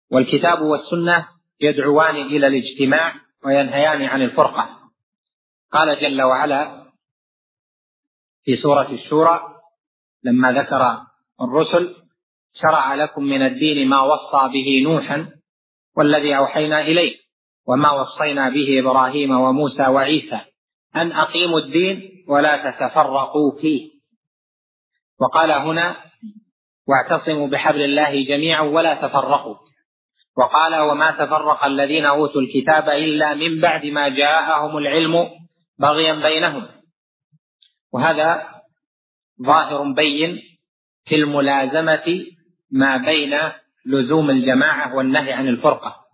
والكتاب والسنة يدعوان إلى الاجتماع وينهيان عن الفرقة. قال جل وعلا في سورة الشورى لما ذكر الرسل: شرع لكم من الدين ما وصى به نوحا والذي أوحينا إليه وما وصينا به إبراهيم وموسى وعيسى أن أقيموا الدين ولا تتفرقوا فيه. وقال هنا: واعتصموا بحبل الله جميعا ولا تفرقوا. وقال: وما تفرق الذين أوتوا الكتاب إلا من بعد ما جاءهم العلم بغيا بينهم. وهذا ظاهر بين في الملازمة ما بين لزوم الجماعة والنهي عن الفرقة.